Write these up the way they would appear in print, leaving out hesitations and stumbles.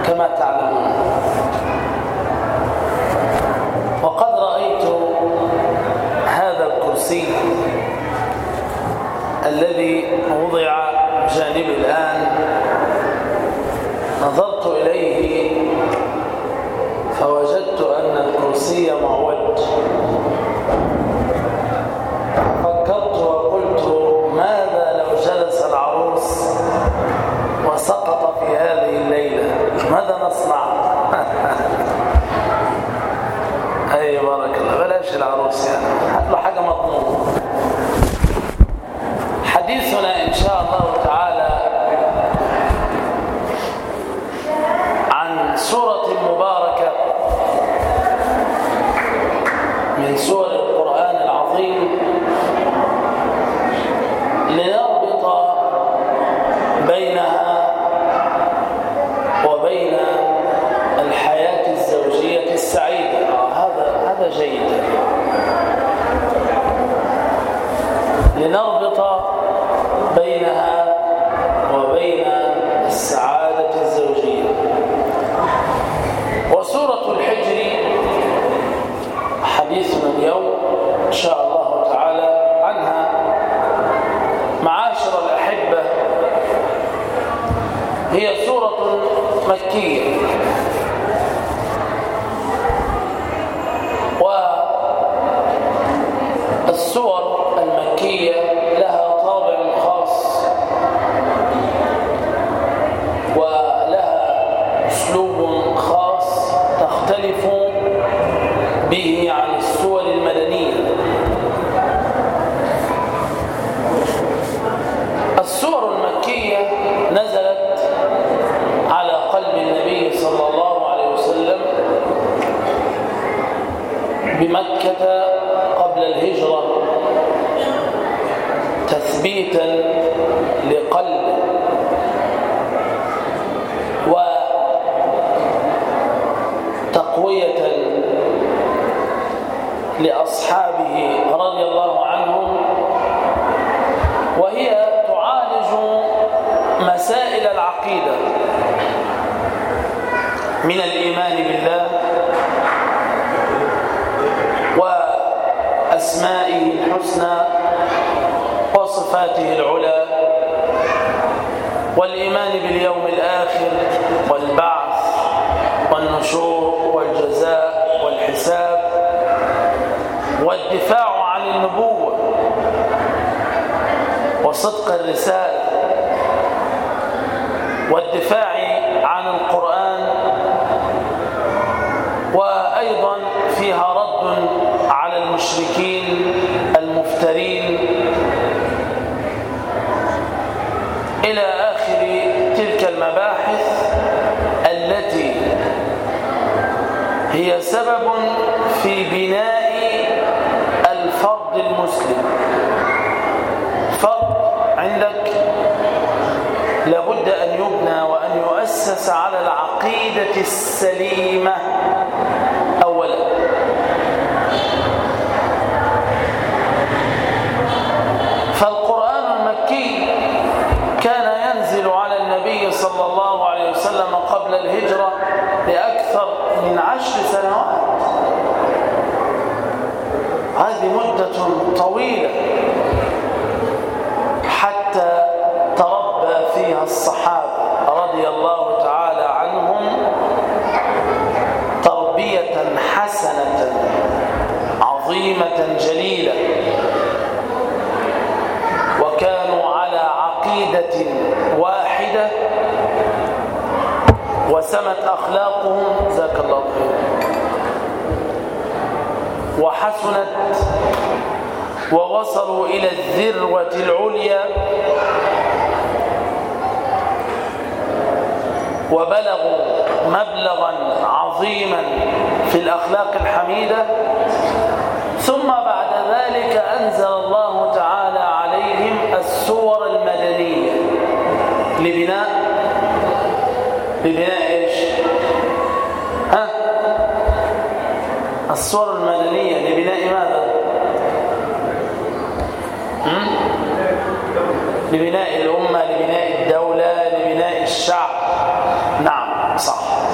كما تعلمون. وقد رأيت هذا الكرسي الذي وضع جانبي الآن، نظرت إليه فوجدت أن الكرسي معوج. فكرت وقلت ماذا لو جلس العروس وسقط في هذه الليلة، ماذا نصنع؟ أي بارك الله، بلاش العروس يعني، هات له حاجة مضمونة. حديثنا إن شاء الله تعالى عن سورة مباركة من سور القرآن العظيم، لنربط بينها وبين الحياة الزوجية السعيدة. هذا جيد، لنربط بينها وبين السعادة الزوجية. وسورة الحجر حديثنا اليوم إن شاء الله تعالى عنها. معاشر الأحبة، هي سورة مكية، والسور المكية لها طابع خاص ولها أسلوب خاص تختلف به عن السور المدنية. السور المكية نزلت على قلب النبي صلى الله عليه وسلم بمكة قبل الهجرة، تثبيتا لقلبه وتقوية لأصحابه رضي الله عنهم، وهي تعالج مسائل العقيدة من الإيمان بالله وأسمائه الحسنى وصفاته العلى، والإيمان باليوم الآخر والبعث والنشور والجزاء والحساب، والدفاع عن النبوة وصدق الرسالة، والدفاع عن القرآن، وأيضا فيها رد على المشركين المفترين، إلى آخر تلك المباحث التي هي سبب في بناء الفرد المسلم. فرد عندك لابد أن يبنى وأن يؤسس على العقيدة السليمة أولا. فالقرآن المكي كان ينزل على النبي صلى الله عليه وسلم قبل الهجرة لأكثر من 10 سنوات. هذه مدة طويلة حتى تربى فيها الصحابة رضي الله تعالى عنهم تربية حسنة عظيمة جليلة، وكانوا على عقيدة واحدة، وسمت أخلاقهم جزاك الله خير، وحسنت ووصلوا إلى الذروة العليا، وبلغوا مبلغا عظيما في الأخلاق الحميدة. ثم بعد ذلك أنزل الله تعالى عليهم السور المدنية لبناء إيش؟ السور المدنية لبناء ماذا؟ لبناء الأمة، لبناء الدولة، لبناء الشعب. نعم صح.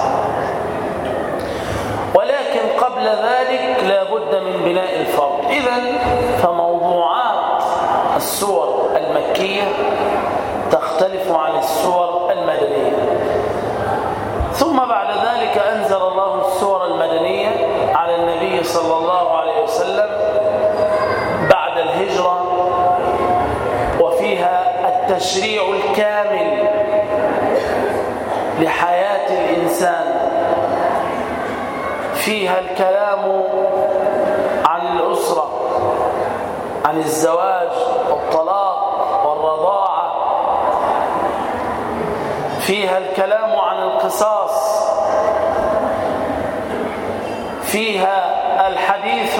بناء الفرض. إذن فموضوعات السور المكية تختلف عن السور المدنية. ثم بعد ذلك أنزل الله السور المدنية على النبي صلى الله عليه وسلم بعد الهجرة، وفيها التشريع الكامل لحياة الإنسان، فيها الكلام عن الأسرة، عن الزواج والطلاق والرضاعة، فيها الكلام عن القصاص، فيها الحديث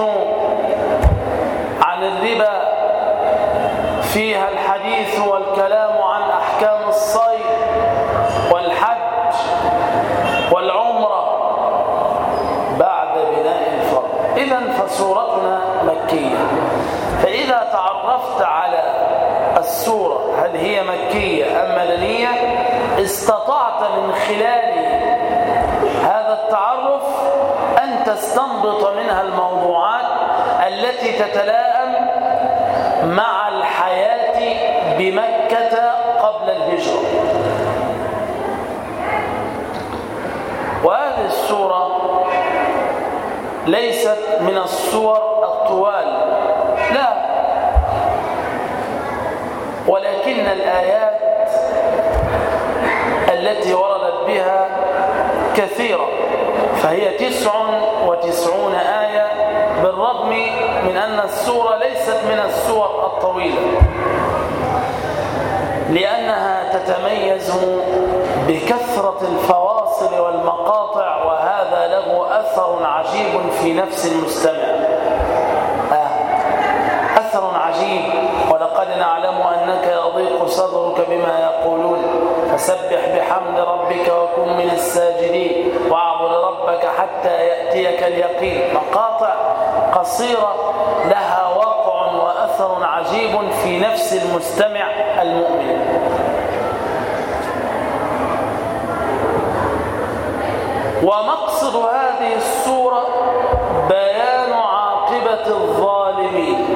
عن الربا، فيها الحديث والكلام عن أحكام الصيد والحج والعمرة بعد بناء الفرض. إذن فسورتنا مكية. فإذا تعرفت على السورة هل هي مكية أم مدنية، استطعت من خلال هذا التعرف أن تستنبط منها الموضوعات التي تتلائم مع الحياة بمكة قبل الهجرة. وهذه السورة ليست من السور الطوال، لا، ولكن الآيات التي وردت بها كثيرة، فهي 99 آية، بالرغم من أن السورة ليست من السور الطويلة، لأنها تتميز بكثرة الفواصل والمقاطع، وهذا له أثر عجيب في نفس المستمع، أثر عجيب. ولقد نعلم أنك يضيق صدرك بما يقولون فسبح بحمد ربك وكن من الساجدين واعبد ربك حتى يأتيك اليقين. مقاطع قصيرة لها وقع وأثر عجيب في نفس المستمع المؤمن. ومقصد هذه السورة بيان عاقبة الظالمين.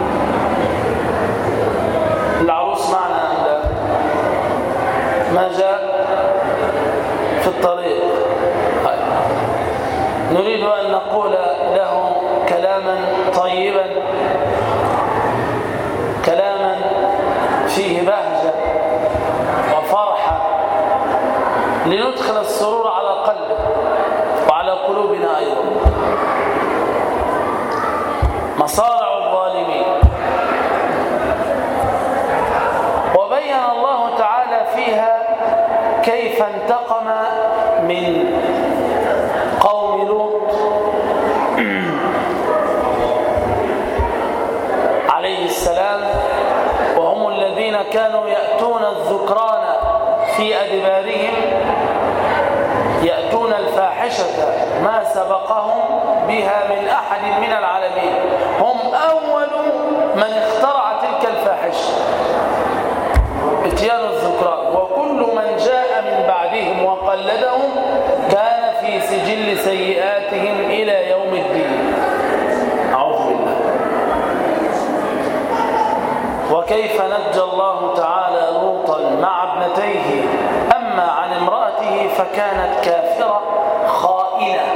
العروس معنا أم لا؟ ما جاء في الطريق؟ نريد أن نقول له كلاما طيبا، كلاما فيه بهجة وفرحة، لندخل السرور على قلبه وعلى قلوبنا أيضا. مصارع الظالمين. وبين الله تعالى فيها كيف انتقم من قوم لوط عليه السلام، وهم الذين كانوا يأتون الذكران في أدبارهم، يأتون الفاحشة ما سبقهم بها من أحد من العالمين، هم أول من اخترع تلك الفاحشة، اتيان الذكران. وكل من جاء من بعدهم وقلدهم كان في سجل سيئاتهم إلى يوم الدين. أعوذ بالله. وكيف نجى الله تعالى لوطا مع ابنتيه، أما عن امرأته فكانت كافرة خائنة.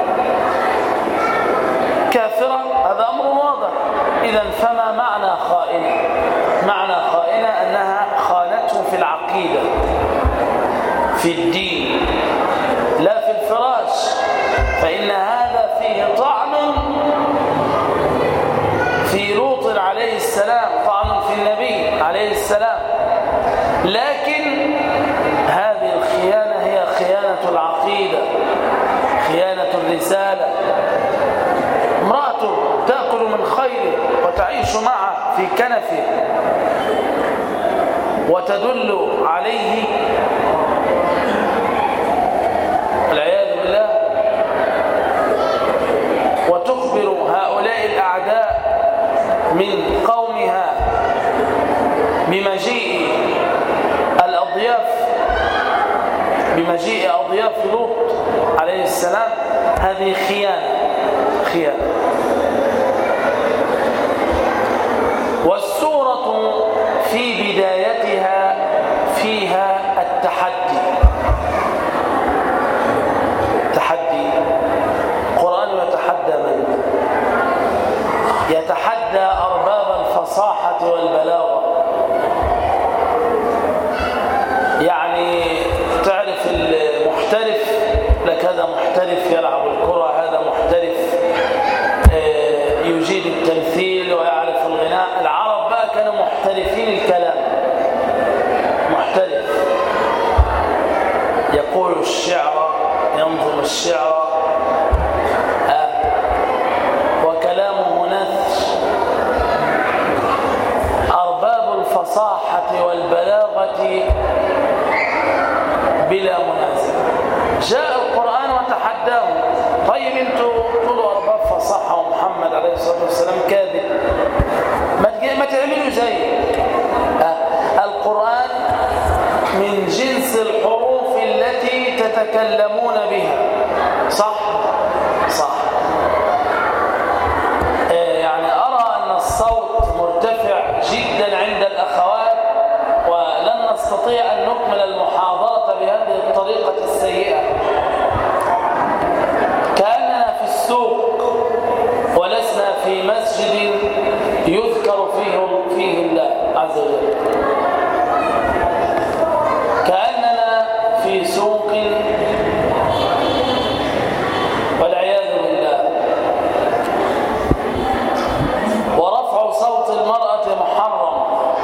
كافرة هذا أمر واضح. إذن فما معنى خائنة؟ معنى خائنة أنها خانته في العقيدة، في الدين، لا في الفراش، فإن هذا فيه طعن في لوط عليه السلام، طعن في النبي عليه السلام. لكن هذه الخيانة هي خيانة العقيدة، خيانة الرسالة. امرأته تأكل من خيره وتعيش معه في كنفه وتدل عليه والعياذ بالله، وتخبر هؤلاء الأعداء من قومها بمجيء الأضياف، بمجيء أضياف لوط عليه السلام. هذه خيانة. والسورة في بدايتها فيها التحدي. تحدي القرآن يتحدى من؟ يتحدى أرباب الفصاحة والبلاغة. يعني تعرف المحترف لك، هذا محترف يلعب الكرة، هذا محترف يجيد التمثيل ويعرف الغناء. العرب بقى كانوا محترفين الكلام. محترف يقول الشعر، ينظم الشعر، وكلامه نثر. أرباب الفصاحة والبلاغة بلا منازع. جاء القرآن وتحداهم. طيب انتوا تقولوا أرباب فصاحة ومحمد عليه الصلاة والسلام كاذب، ما تعملوا زيه. القرآن من جنس الحروف التي تتكلمون بها، صح؟ صح. يعني أرى أن الصوت مرتفع جدا عند الأخوات، ولن نستطيع أن نكمل المحاضرة بهذه الطريقة السيئة. كأننا في السوق ولسنا في مسجد يذكر فيه الله عز وجل. كأننا في سوق والعياذ بالله. ورفع صوت المرأة محرم،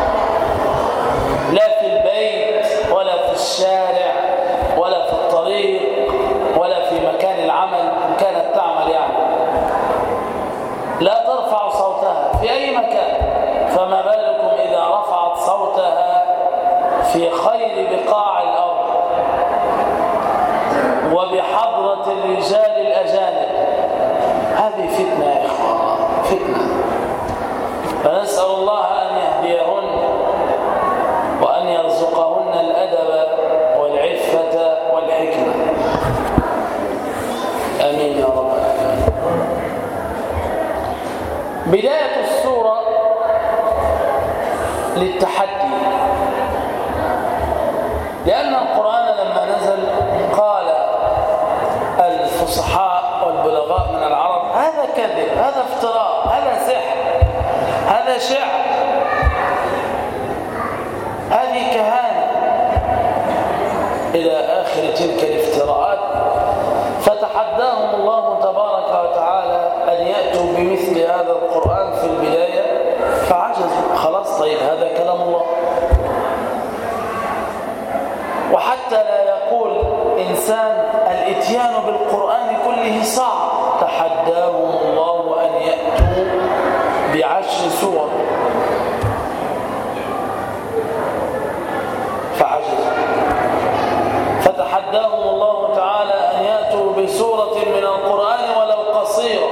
لا في البيت ولا في الشارع ولا في الطريق ولا في مكان العمل إن كانت تعمل. يعني لا ترفع صوتها في أي مكان، فما بالكم إذا رفعت صوتها في خير بقاع الأرض وبحضرة الرجال الأجانب. هذه فتنة يا إخوان، فتنة. فنسأل الله أن يهديهن وأن يرزقهن الأدب والعفة والحكمة. آمين يا رب العالمين. بداية السورة للتحدي، لأن القرآن لما نزل قال الفصحاء والبلغاء من العرب: هذا كذب، هذا افتراء، هذا سحر، هذا شعر، هذه كهانة، إلى آخر تلك الافتراءات. فتحداهم الله تبارك وتعالى أن يأتوا بمثل هذا القرآن في البداية، فعجزوا. خلاص، طيب هذا كلام الله. وحتى لا يقول إنسان الإتيان بالقرآن كله صعب، تحداهم الله أن يأتوا ب10 سور، فعجزوا. فتحداهم الله تعالى أن يأتوا بسورة من القرآن ولو قصيرة.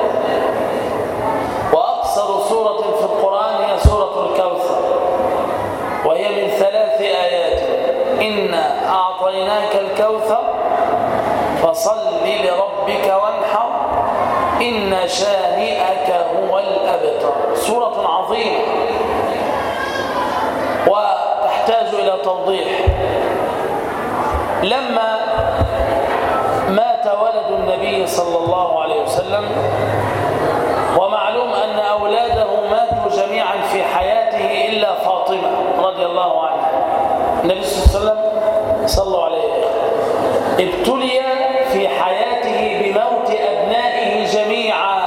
وأقصر سورة في القرآن هي سورة الكوثر، وهي من 3 آيات: إنا أعطيناك الكوثر فصل لربك وانحر إن شانئك هو الأبتر. سورة عظيمة وتحتاج إلى توضيح. لما مات ولد النبي صلى الله عليه وسلم، ومعلوم أن أولاده ماتوا جميعا في حياته إلا فاطمة رضي الله عنها، النبي صلى الله عليه وسلم صلوا عليه ابتلي في حياته بموت أبنائه جميعا،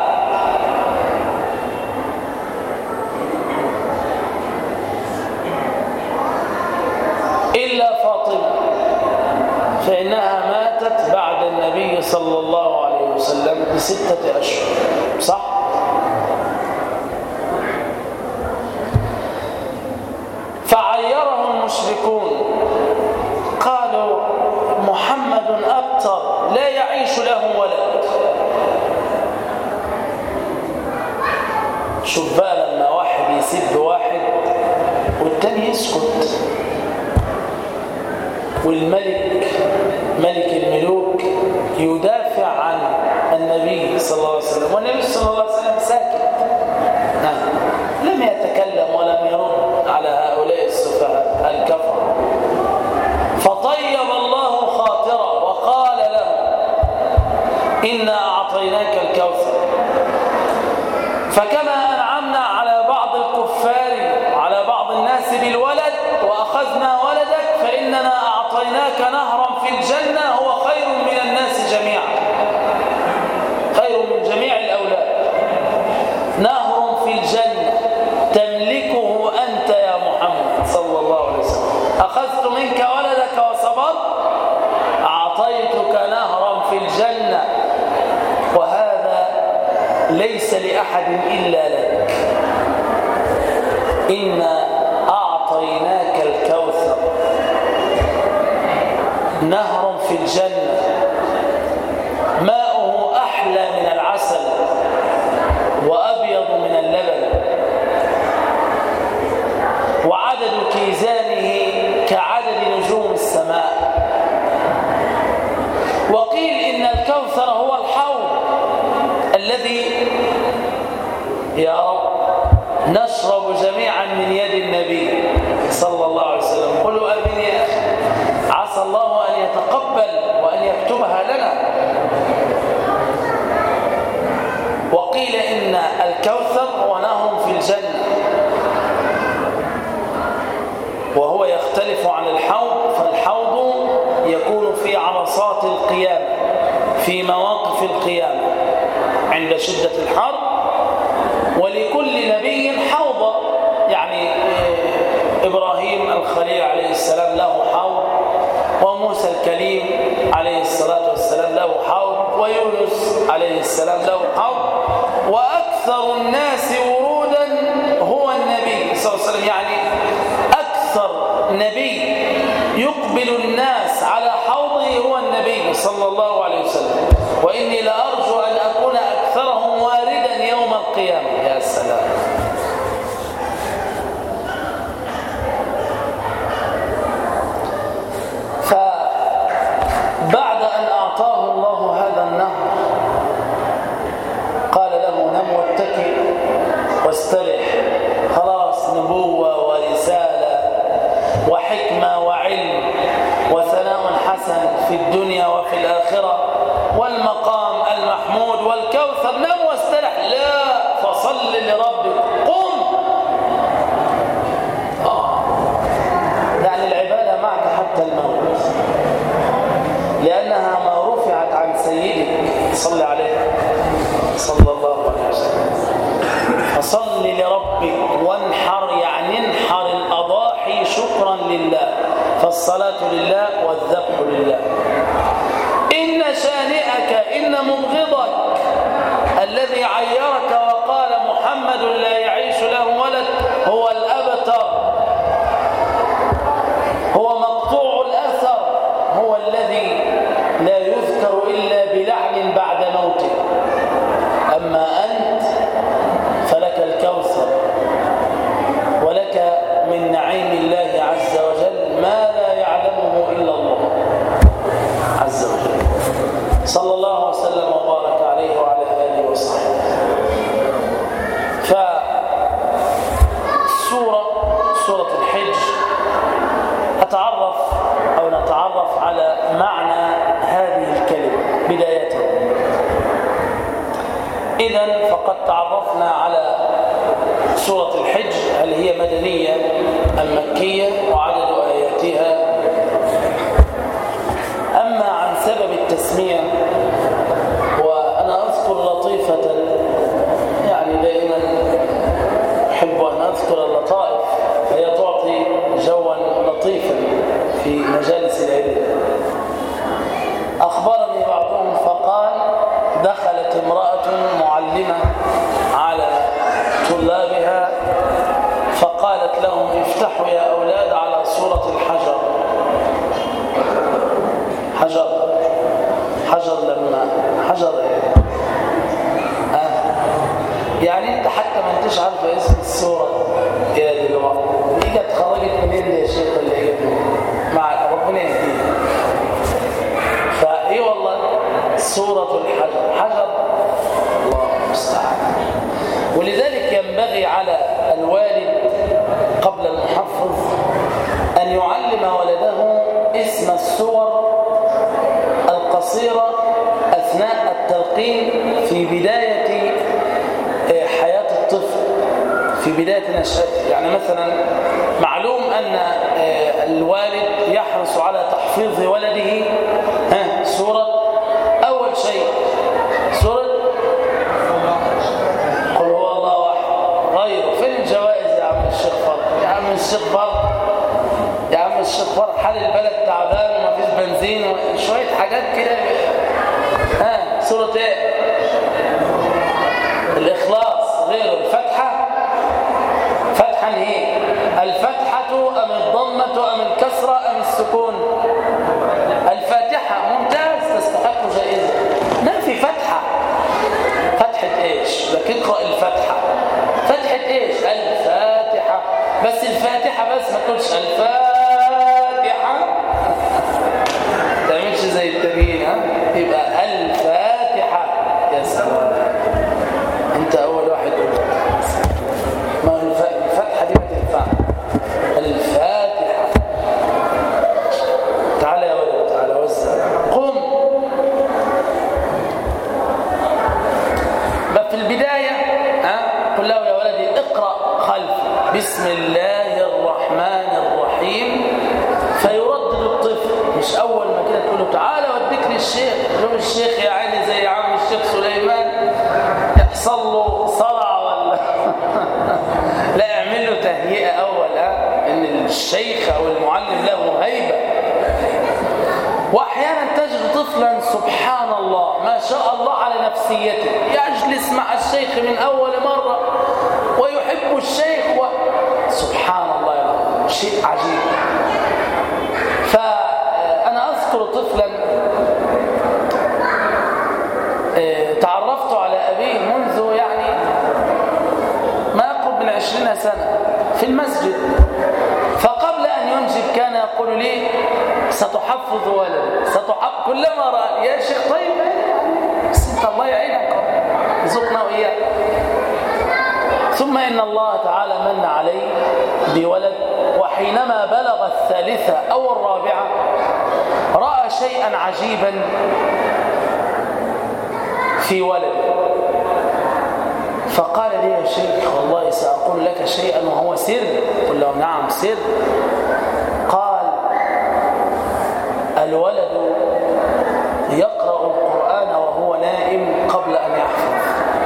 إلا فاطمة، فإنها ماتت بعد النبي صلى الله عليه وسلم ب6 أشهر، صح؟ فعيره المشركون، قالوا محمد أبتر لا يعيش له ولد. شوف بقى لما واحد يسب واحد والتاني يسكت، والملك ملك الملوك يدافع عن النبي صلى الله عليه وسلم، والنبي صلى الله عليه وسلم ساكت، لم يتكلم إنا أعطيناك الكوثر. فكما أنعمنا على بعض الكفار وعلى بعض الناس بالولد وأخذنا ولدك، فإننا أعطيناك نهرا في الجنة هو خير من الناس جميعا، خير من جميع الأولاد. نهر في الجنة تملكه أنت يا محمد صلى الله عليه وسلم. أخذت منك ولدك وصبرت، أعطيتك نهرا في الجنة، وهذا ليس لأحد إلا لك. إنا أعطيناك الكوثر، نهر في الجنة ماؤه أحلى من العسل وأبيض من اللبن، وعدد كيزانه كعدد نجوم السماء. وقيل إن الكوثر هو الحوض الذي يا رب نشرب جميعا من يد النبي صلى الله عليه وسلم. قلوا آمين يا أخي، عسى الله أن يتقبل وأن يكتبها لنا. وقيل إن الكوثر هو نهر في الجنة، وهو يختلف عن الحوض، فالحوض يكون في عرصات القيامة، في مواقف القيامة عند شدة الحر، ولكل نبي حوض. يعني إبراهيم الخليل عليه السلام له حوض، وموسى الكليم عليه الصلاة والسلام له حوض، ويونس عليه السلام له حوض، وأكثر الناس ورودا هو النبي صلى الله عليه وسلم. يعني أكثر نبي يقبل الناس على حوضه هو النبي صلى الله عليه وسلم، وإني لأرجو أن أكون أكثرهم واردا يوم القيامة. يا سلام. فبعد أن أعطاه الله هذا النهر قال له نم واتكئ واسترح، خلاص نبوة ورسالة وحكمة وعلم وثناء حسن في الدنيا وفي الآخرة والمقام المحمود والكوثر. نم واسترح، لا، فصل لربك، قم. يعني العبادة معك حتى الموت، لأنها ما رفعت عن سيدك صلى عليه صلى الله عليه وسلم. فصل لربك وانحر، يعني انحر الأضاحي شكرا لله، فالصلاة لله والذبح لله. إن شانئك، إن مبغضك الذي عيرك وقال محمد لا يعيش له ولد هو الأبتر، هو مقطوع الأثر، هو الذي لا يذكر إلا بلعن بعد موته. أما أنت فلك الكوثر، ولك من نعيم الله عز وجل ما لا يعلمه إلا الله عز وجل. صلى الله وسلم وبارك عليه وعلى آله وصحبه. سورة الحج نتعرف على معنى هذه الكلمة بداية. إذن فقد تعرفنا على سورة الحج، هل هي مدنية أم مكية، وعدد آياتها. أما عن سبب التسمية، وأنا أذكر لطيفة، يعني دائما أحب أن أذكر اللطائف، فهي تعطي جوا لطيفا في مجالس العلم. أخبرني بعضهم فقال دخلت امرأة معلمة على طلابها فقالت لهم افتحوا يا أولاد على سورة الحجر. حجر لما حجر يعني انت حتى ما انتش عارفه اسم السورة يا دلوقتي، دي جت خرجت منين يا شيخ اللي هي مع ربنا يهديها. فايه والله سورة الحجر، حجر الله المستعان. ولذلك ينبغي على الوالد قبل المحفظ أن يعلم ولده اسم السور القصيرة أثناء الترغيب التلقين في بداية حياة الطفل، في بداية نشأته. يعني مثلا معلوم أن الوالد يحرص على تحفيظ ولده سورة، أول شيء سورة قل هو الله أحد. غيره فين الجوائز يا عم الشيخ فرد؟ يا عم الشيخ فرد، يا عم الشيخ فرد، حال البلد تعبان ومفيش بنزين وشوية حاجات كده. سورة ايه؟ الإخلاص. غيره الفتحة. فتحة ايه؟ الفتحة أم الضمة أم الكسرة أم السكون؟ الفاتحة. ممتاز، تستحق جائزة. ما في فتحة. فتحة ايش؟ لك اقرأ الفتحة. فتحة ايش؟ الفاتحة. بس الفاتحة بس، ما تقولش الفاتحة. ما تعملش زي التبيين. يبقى الفاتحة. يا سلام، انت اول واحد قلت. ما الفتحة دي ما تنفع. الفاتحة. تعالى يا ولد، تعالى وزع. قم. في البداية قل له يا ولدي اقرأ خلفي بسم الله الرحمن الرحيم، فيردد الطفل. مش أول ما كده تقول له تعالى وديك للشيخ، تقول الشيخ يا عيني زي عم الشيخ سليمان يحصل له صرع ولا لا، اعمل له تهيئة أول إن الشيخ أو المعلم له هيبة. وأحيانا تجد طفلا سبحان الله ما شاء الله على نفسيته، يجلس مع الشيخ من أول مرة ويحب الشيخ سبحان الله يا رب، شيء عجيب. فأنا أذكر طفلا تعرفت على أبيه منذ يعني ما يقرب من 20 سنة في المسجد، فقبل أن ينجب كان يقول لي ستحفظ ولد، كلما رأى يا شيخ طيب بس انت الله يعينك رزقنا وإياك. ثم إن الله تعالى من علي بولد، وحينما بلغ 3 أو 4 رأى شيئا عجيبا في ولده، فقال لي يا شيخ والله سأقول لك شيئا وهو سر. قل له نعم سر. قال الولد يقرأ القرآن وهو نائم قبل أن يحفظ.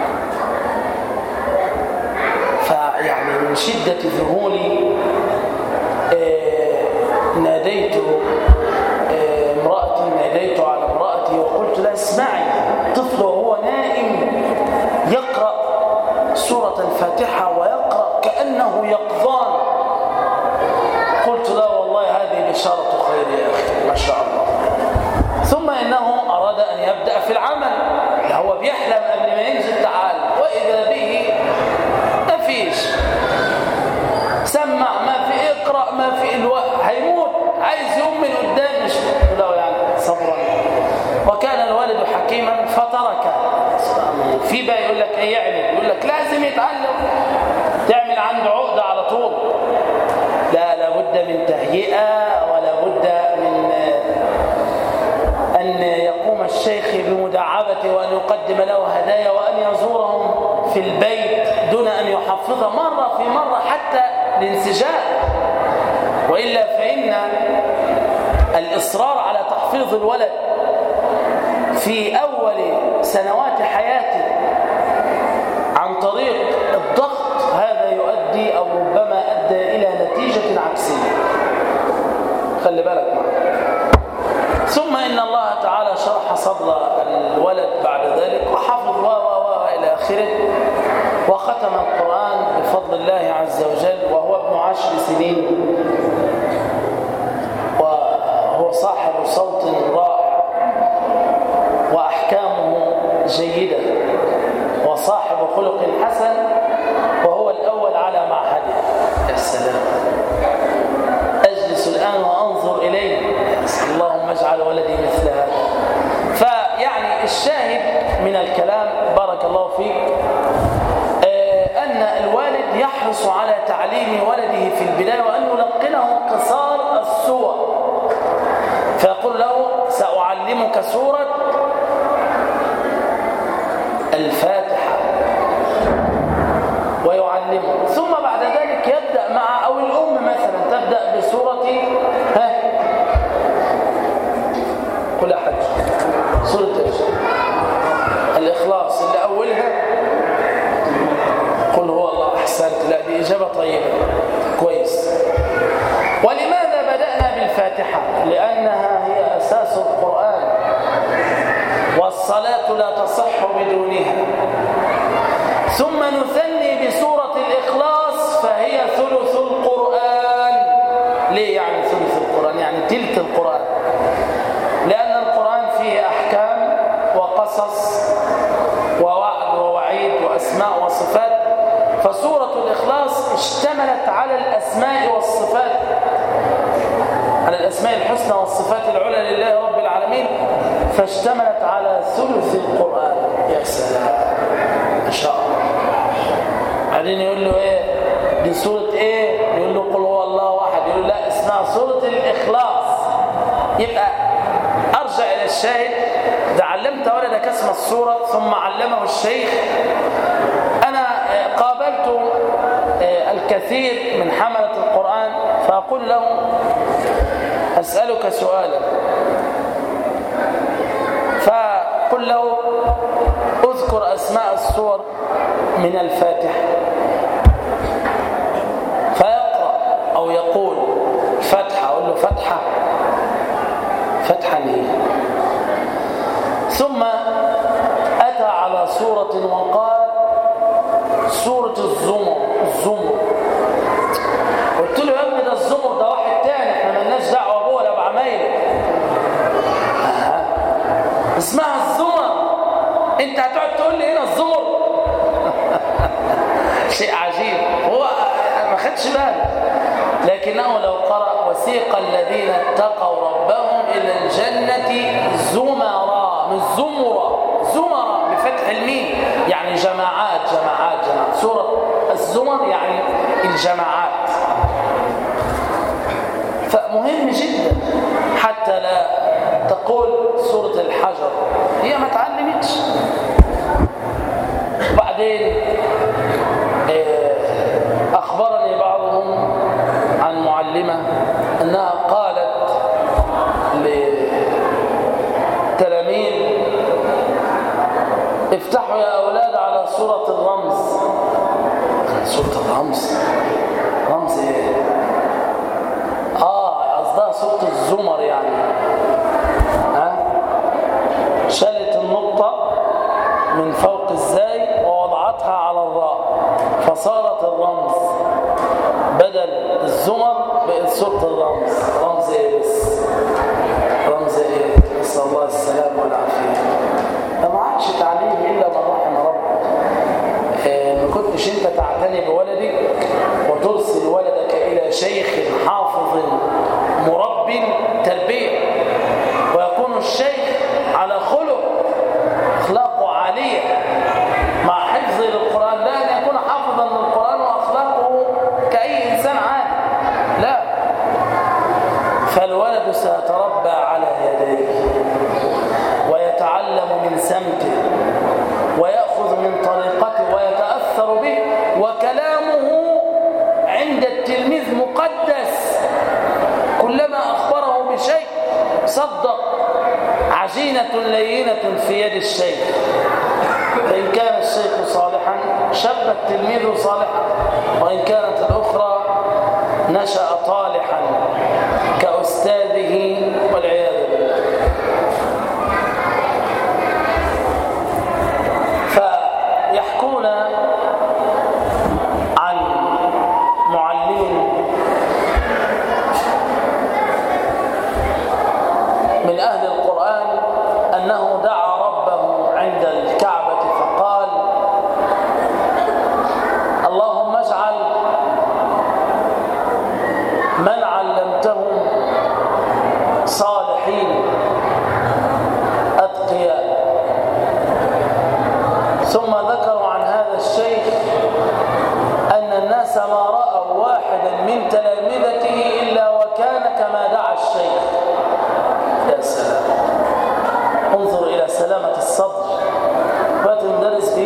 فيعني من شدة ذهولي ناديت على امرأتي وقلت لا اسمعي، طفل وهو نائم يقرأ سورة الفاتحة ويقرأ كأنه يقظان. قلت لا والله هذه بشارة خير يا أخي ما شاء الله. ثم إنه أراد أن يبدأ في العمل، هو بيحلم قبل ما ينزل تعال، وإذا به ما فيش سمع، ما في اقرأ، ما في الوقت، هيموت عايز يوم من قدام. مش له يعني صبرا. وكان الوالد حكيما فترك. في بقى يقول لك ايه يعمل؟ يقول لك لازم يتعلم، تعمل عنده عقدة على طول. لا، لابد من تهيئة، ولا بد من أن يقوم الشيخ بمداعبته وأن يقدم له هدايا وأن يزورهم في البيت دون أن يحفظه مرة في مرة حتى الانسجام. وإلا فإن الإصرار على تحفيظ الولد في أول سنوات حياته عن طريق الضغط هذا يؤدي أو ربما أدى إلى نتيجة عكسية. خلي بالك معه. ثم إن الله تعالى شرح صدر الولد بعد ذلك وحفظ إلى آخره، وختم القرآن بفضل الله عز وجل وهو ابن 10 سنين، وهو صاحب صوت رائع وأحكامه جيدة وصاحب خلق حسن، وهو الأول على معهده. يا سلام، أجلس الآن وأنظر إليه، اللهم اجعل ولدي مثل هذا. فيعني الشاهد من الكلام بارك الله فيك أن الوالد يحرص على تعليم ولده في البداية وأن يلقنه قصار السور، فيقول له سأعلمك سورة الفاتحة ويعلمه، ثم بعد ذلك يبدأ مع أو الأم مثلا تبدأ بسورة قل أحد سورة الإخلاص اللي أولها قل هو الله. أحسنت، لا دي إجابة طيبة كويس. ولماذا بدأنا بالفاتحة؟ لأنها هي أساس القرآن، والصلاة لا تصح بدونها. ثم نثني بسورة الإخلاص فهي ثلث القرآن. ليه يعني ثلث القرآن؟ يعني تلت القرآن، لأن القرآن فيه أحكام وقصص ووعد ووعيد وأسماء وصفات، فسورة الإخلاص اشتملت على الأسماء والصفات، على الأسماء الحسنى والصفات العلى لله رب العالمين، فاشتملت على ثلث القرآن. يا سلام ما شاء الله. بعدين يقول له ايه دي سورة ايه؟ يقول له قل هو الله واحد، يقول له لا اسمها سورة الإخلاص. يبقى ارجع الى الشاهد ده، علمت ولدك اسم السورة ثم علمه الشيخ. انا قابلت الكثير من حملة القرآن فاقول لهم اسألك سؤالا، فقل له اذكر اسماء السور من الفاتحة، فيقرأ او يقول فتحة، اقول له فتحة فتحة ليه؟ ثم اتى على سورة وقال سورة الزمر. قلت له يا ابني ده الزمر ده واحد تاني، احنا مالناش دعوه بيه ولا بعمايله. اسمها الزمر، انت هتقعد تقول لي هنا الزمر؟ شيء عجيب، هو ما خدش باله، لكنه لو قرأ وسيق الذين اتقوا ربهم الى الجنة زمرا، مش زمرا، زمرا بفتح الميم، يعني جماعات جماعات جماعات. سورة الزمر يعني الجماعات. فمهم جدا حتى لا تقول سورة الحجر، هي ما تعلمتش. بعدين أخبرني بعضهم عن معلمة أنها قالت لتلاميذ افتحوا يا أولاد على سورة الرمز. سورة الرمز؟ رمز ايه؟ قصدها سورة الزمر يعني. شالت النقطة من فوق الزاي ووضعتها على الراء فصارت الرمز، بدل الزمر بقت سورة الرمز. رمز ايه بس؟ رمز ايه؟ نسأل الله السلام والعافية. ما عادش تعليم إلا من رحم ربك. ما كنتش انت تعتني بولدك وترسل ولدك إلى شيخ حافظ مرب تربية، ويكون الشيخ على خلق أخلاقه عالية مع حفظه للقرآن، لا أن يكون حافظا للقرآن وأخلاقه كأي إنسان عادي، لا. فالولد سيتربى على يديه ويتعلم من سمته ويأخذ من طريقته ويتأثر به، وكلامه عند التلميذ مقدس. كلما أخبره بشيء صدق. عجينة لينة في يد الشيخ، فإن كان الشيخ صالحا شب التلميذ صالحا، وإن كانت الأخرى نشأ طالحا كأستاذه والعياذ بالله. فيحكون عن معلم من أهل القرآن أنه دعا ربه عند الكعبة فقال اللهم اجعل من علمتهم صالحين أتقياء. ثم ذكروا عن هذا الشيخ أن الناس ما رأوا واحدا من تلامذته إلا وكان كما دعا الشيخ. يا سلام، انظر إلى سلامة الصدر. فات مدرس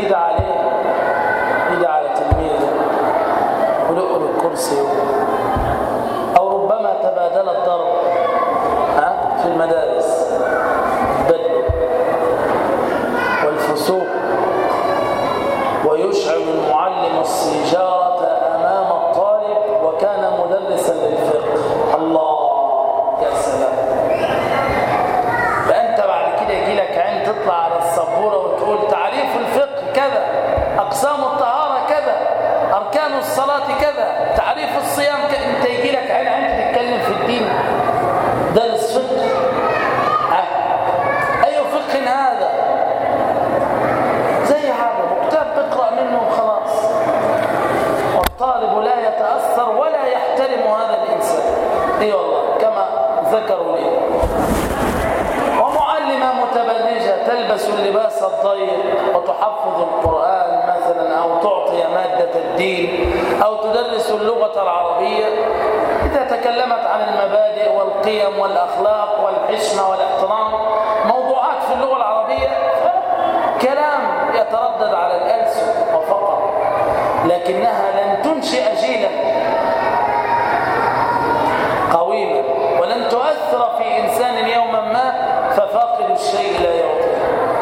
تلبس اللباس الضيق وتحفظ القرآن مثلا أو تعطي مادة الدين أو تدرس اللغة العربية، إذا تكلمت عن المبادئ والقيم والأخلاق والحشمة والاحترام، موضوعات في اللغة العربية، كلام يتردد على الألسن وفقط، لكنها لن تنشئ جيلا قويما ولن تؤثر في إنسان يوما ما، ففاقد الشيء لا يعطيه.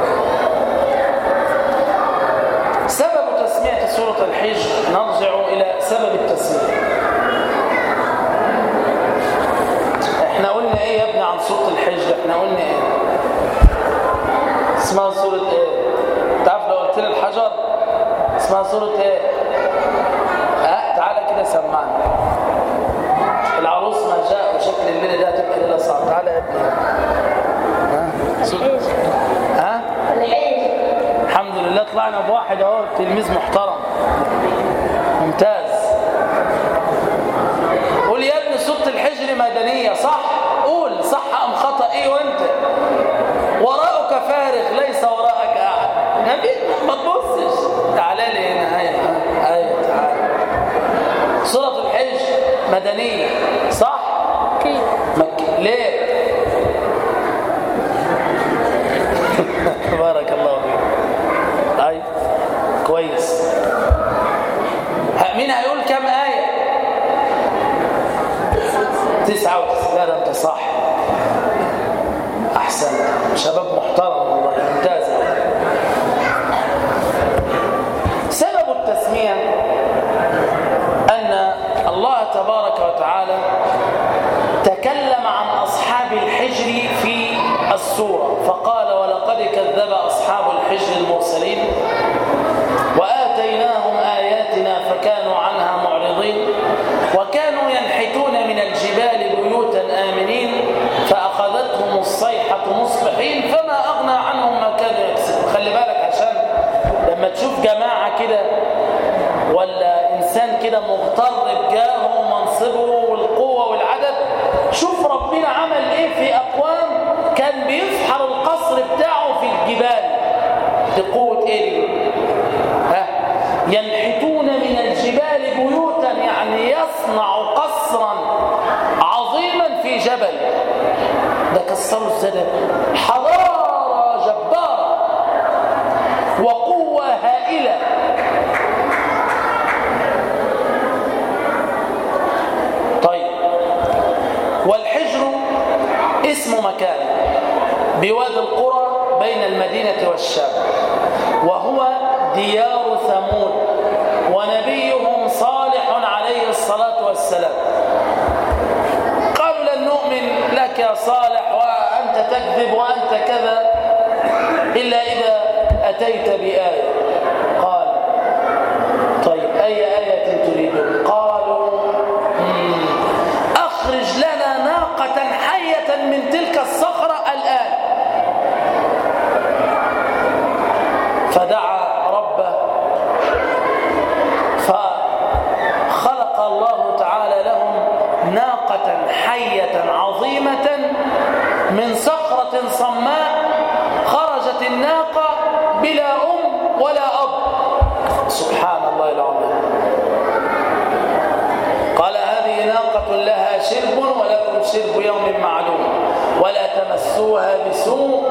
سبب تسمية سورة الحجر، نرجع إلى سبب التسمية. احنا قلنا ايه يا ابني عن سورة الحجر؟ احنا قلنا ايه؟ اسمها سورة ايه؟ تعرف لو قلت لي الحجر اسمها سورة ايه؟ تعالى كده سمعنا. العروس ما جاء وشكل الليلة ده هتبقى ليلة صعبة. تعالى يا ابني. الحجر. الحمد لله طلعنا بواحد اهو، تلميذ محترم ممتاز. قول يا ابني سورة الحجر مدنية صح؟ قول صح ام خطأ؟ ايه وانت وراءك فارغ ليس وراءك احد. ما تبصش. تعالى لي هنا. ايوه تعالى. سورة الحجر مدنية صح؟ كيف؟ ليه؟ بارك الله فيك. طيب كويس. مين هيقول كم آية؟ 99. لا ده انت صح، احسن. شباب محترم والله، ممتاز. سبب التسمية أن الله تبارك وتعالى تكلم عن أصحاب الحجر في السورة فقال: ولقد كذب أصحاب الحجر المرسلين وآتيناهم آياتنا فكانوا عنها معرضين وكانوا ينحتون من الجبال بيوتا آمنين فأخذتهم الصيحة مصبحين فما أغنى عنهم ما كانوا يكسبون. خلي بالك، عشان لما تشوف جماعة كده ولا إنسان كده مغتر بجاهه ومنصبه والقوة والعدد، شوف ربنا عمل إيه في أقوام كان بيفحر القصر بتاعه في الجبال. دي قوة إيه دي؟ ينحتون من الجبال بيوتا، يعني يصنع قصرا عظيما في جبل. ده كسروا الزدن، حضارة جبارة وقوة هائلة. طيب، والحجر اسم مكان بوادي القرى بين المدينة والشام، وهو ديار ثمود ونبيهم صالح عليه الصلاة والسلام. قالوا لن نؤمن لك يا صالح وأنت تكذب وأنت كذا إلا إذا أتيت بآية. قال: طيب أي آية تريدون؟ قالوا: أخرج لنا ناقة حية من تلك الصخرة الآن. فدعا ربه فخلق الله تعالى لهم ناقة حية عظيمة من صخرة صماء. خرجت الناقة بلا أم ولا أب. سبحان الله العظيم. قال: هذه ناقة لها شرب ولكم شرب يوم معلوم ولا تمسوها بسوء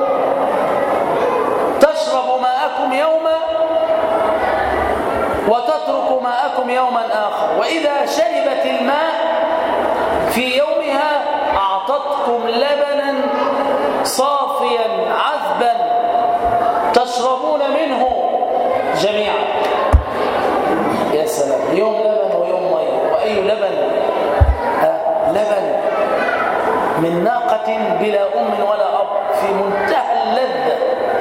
تشرب ماءكم يوما وتترك ماءكم يوما آخر، وإذا شربت الماء في يومها أعطتكم لبنا صافيا عذبا تشربون منه جميعا. يا سلام، يوم لبن ويوم مي. وأي لبن؟ لبن من ناقة بلا أم ولا أب، في منتهى اللذة.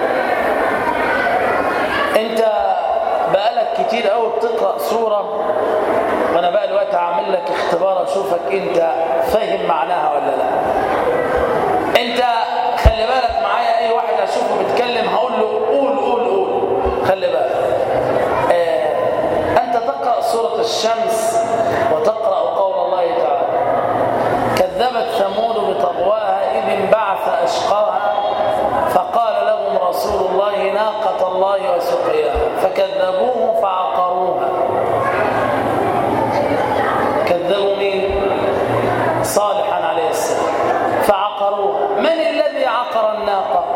انت بقالك كتير قوي بتقرأ سورة، وانا بقى الوقت هعمل لك اختبار اشوفك انت فاهم معناها ولا لا. انت خلي بالك معايا، اي واحد اشوفه بيتكلم هقول له قول قول قول. خلي بالك. انت تقرأ سورة الشمس وتقرأ قول الله تعالى: كذبت ثمود بطغواها إذ انبعث أشقاها فقال لهم رسول الله ناقة الله وسقياها فكذبوه فعقروها. كذبوا مين؟ صالحا عليه السلام فعقروها. من الذي عقر الناقة؟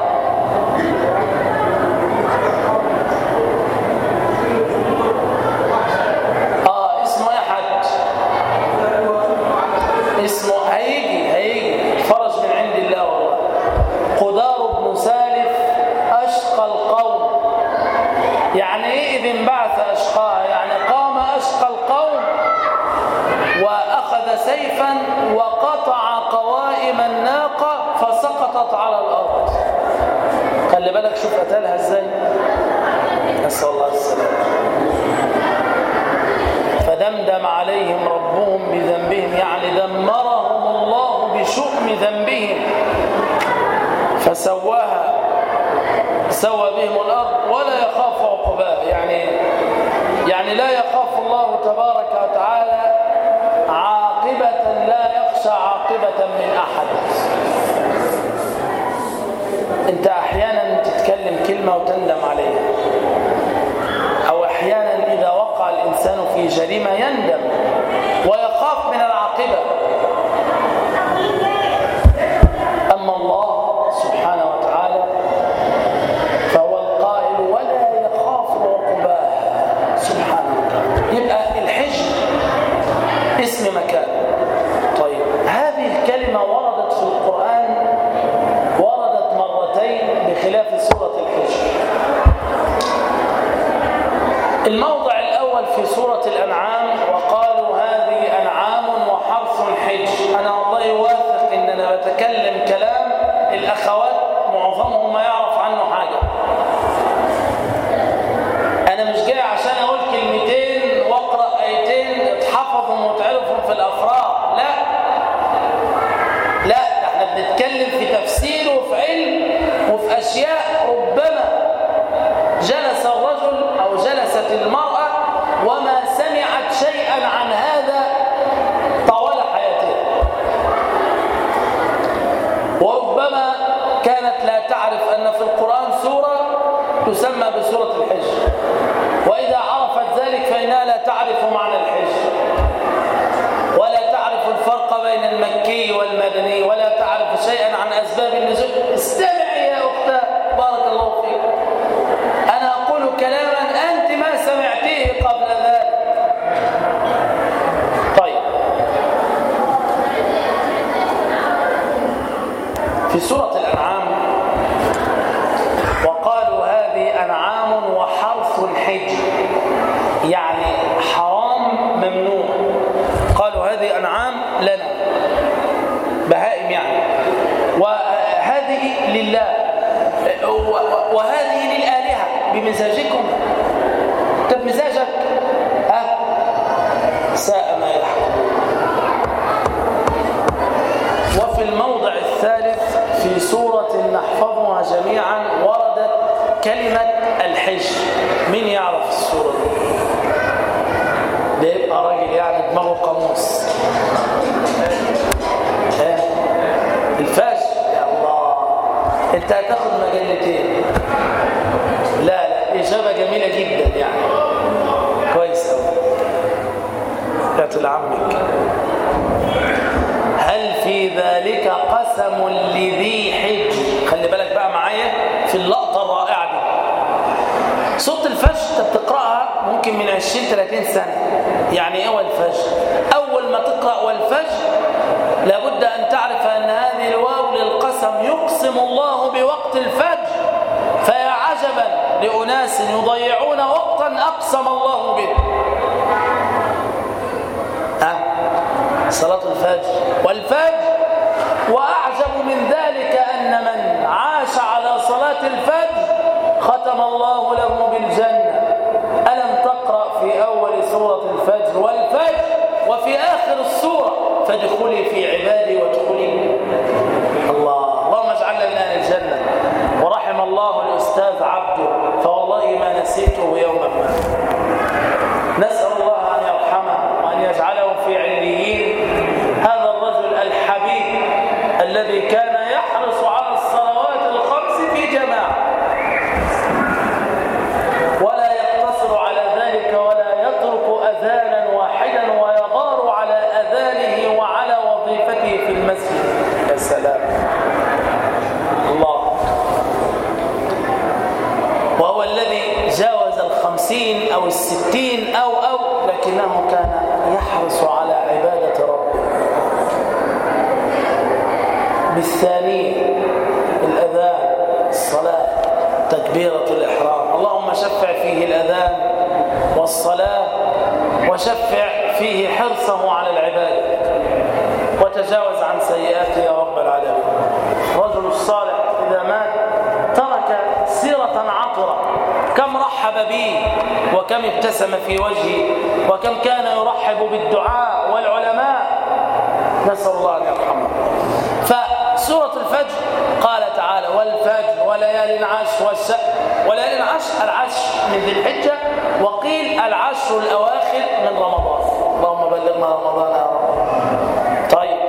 اسمه يا حاج، اسمه هيجي فرج من عند الله والله. قدار بن سالف أشقى القوم. يعني ايه إذ انبعث أشقاها؟ يعني قام أشقى القوم وأخذ سيفا وقطع قوائم الناقة فسقطت على الأرض. خلي بالك شوف قتلها ازاي. نسأل الله السلامة. فدمدم عليهم ربهم بذنبهم، يعني دمرهم الله بشؤم ذنبهم فسواها، سوى بهم الأرض ولا يخاف عقباها. يعني لا يخاف الله تبارك وتعالى عاقبة، لا يخشى عاقبة من أحد. أنت أحيانا تتكلم كلمة وتندم عليها، أو أحيانا إذا وقع الإنسان في جريمة يندم ويخاف من العاقبة. أما الله سبحانه وتعالى فهو القائل ولا يخاف عقباها سبحانه وتعالى. يبقى الحجر اسم مكان. طيب هذه الكلمة وردت في القرآن، وردت مرتين بخلاف سورة الحجر. الموضع الأول في سورة الأنعام وقالوا هذه أنعام وحرث حجر. أنا والله واثق إن أنا بتكلم كلام الأخوات معظمهم ما يعرف عنه حاجة. أنا مش جاي عشان أقول كلمتين وأقرأ آيتين اتحفظهم وتعرفهم في الأفراغ، لا احنا بنتكلم في تفسير وفي علم وفي أشياء ربما جلس الرجل أو جلست المرأة وما سمعت شيئا عن هذا طوال حياتها، وربما كانت لا تعرف أن في القرآن سورة تسمى بسورة الحجر، وإذا عرفت ذلك فإنها لا تعرف معنى الحجر ولا تعرف الفرق بين المكي والمدني ولا تعرف شيئا عن أسباب النزول. استمعي يا أختاه بارك الله فيك، أنا أقول كلاما أنت ما سمعتيه قبل ذلك. طيب في سورة الأنعام وقالوا هذه أنعام وحرث حجر، يعني حرام ممنوع. قالوا هذه أنعام لنا بهائم يعني، وهذه لله وهذه للآلهة بمزاجكم. طب مزاجك ساء ما يحكم. وفي الموضع الثالث في سورة نحفظها جميعا وردت كلمة الحجر. مين يعرف السورة دي؟ ده يبقى راجل يعني دماغه قاموس. الفجر يا الله، انت هتاخد مجلتين. لا إجابة جميلة جدا يعني كويس أوي. يا لعمك هل في ذلك قسم لذي حجر. خلي بالك بقى معايا في اللقطة الرائعة دي. صوت الفجر انت بتقرأها ممكن من 20-30 سنة. يعني ايه والفجر؟ أول ما تقرأ والفجر لابد أن تعرف أن هذه الواو للقسم، يقسم الله بوقت الفجر. فيا عجبا لأناس يضيعون وقتا أقسم الله به. صلاة الفجر والفجر. وأعجب من ذلك أن من عاش على صلاة الفجر ختم الله له بالجنة. ألم تقرأ في أول سورة الفجر والفجر وفي آخر السورة فادخلي في عبادي وادخلي. اللهم اجعلنا من أهل الجنة. ورحم الله الأستاذ عبده فوالله ما نسيته يوما ما. نسأل الله أن يرحمه وأن يجعله في عليين. هذا الرجل الحبيب الذي كان يحرص على الصلوات الخمس في جماعة ال50 أو ال60 أو لكنه كان يحرص على عبادة ربه. بالثاني الأذان، الصلاة، تكبيرة الإحرام، اللهم شفع فيه الأذان والصلاة، وشفع فيه حرصه على العبادة، وتجاوز عن سيئاته يا رب العالمين. الرجل الصالح إذا مات ترك سيرة عطرة، كم رحب به وكم ابتسم في وجهه وكم كان يرحب بالدعاء والعلماء، نسأل الله أن يرحمه. فسورة الفجر قال تعالى والفجر وليال عشر وليال العشر من ذي الحجة، وقيل العشر الأواخر من رمضان. اللهم بلغنا رمضان يا رب. طيب،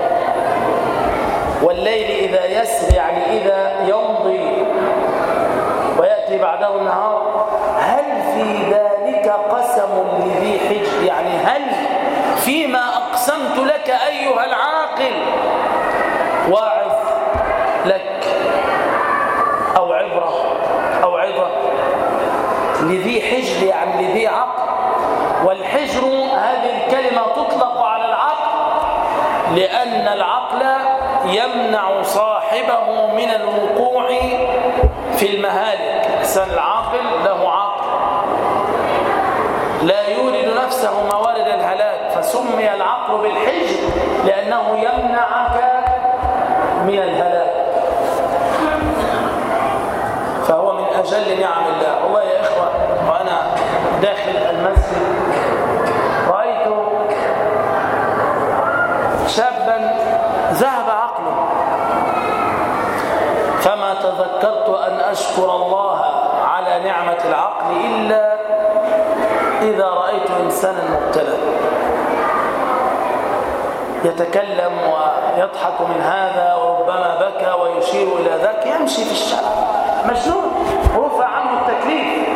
والليل إذا يسر يعني إذا يمضي ويأتي بعده النهار، هل في ذلك قسم لذي حجر؟ يعني هل فيما أقسمت لك أيها العاقل واعظ لك أو عظة لذي حجر يعني لذي عقل. والحجر هذه الكلمة تطلق على العقل لأن العقل يمنع صاحبه من الوقوع في المهالك. الإنسان العاقل له عقل لا يورد نفسه موارد الهلاك، فسمي العقل بالحجر لأنه يمنعك من الهلاك، فهو من أجل نعم الله. والله يا إخوة، وأنا داخل المسجد رأيت شابا ذهب عقله، فما تذكرت أن أشكر الله على نعمة العقل إلا إذا رأيت إنسانا مبتلى يتكلم ويضحك من هذا وربما بكى ويشير إلى ذاك، يمشي في الشارع مجنون، رفع عنه التكليف.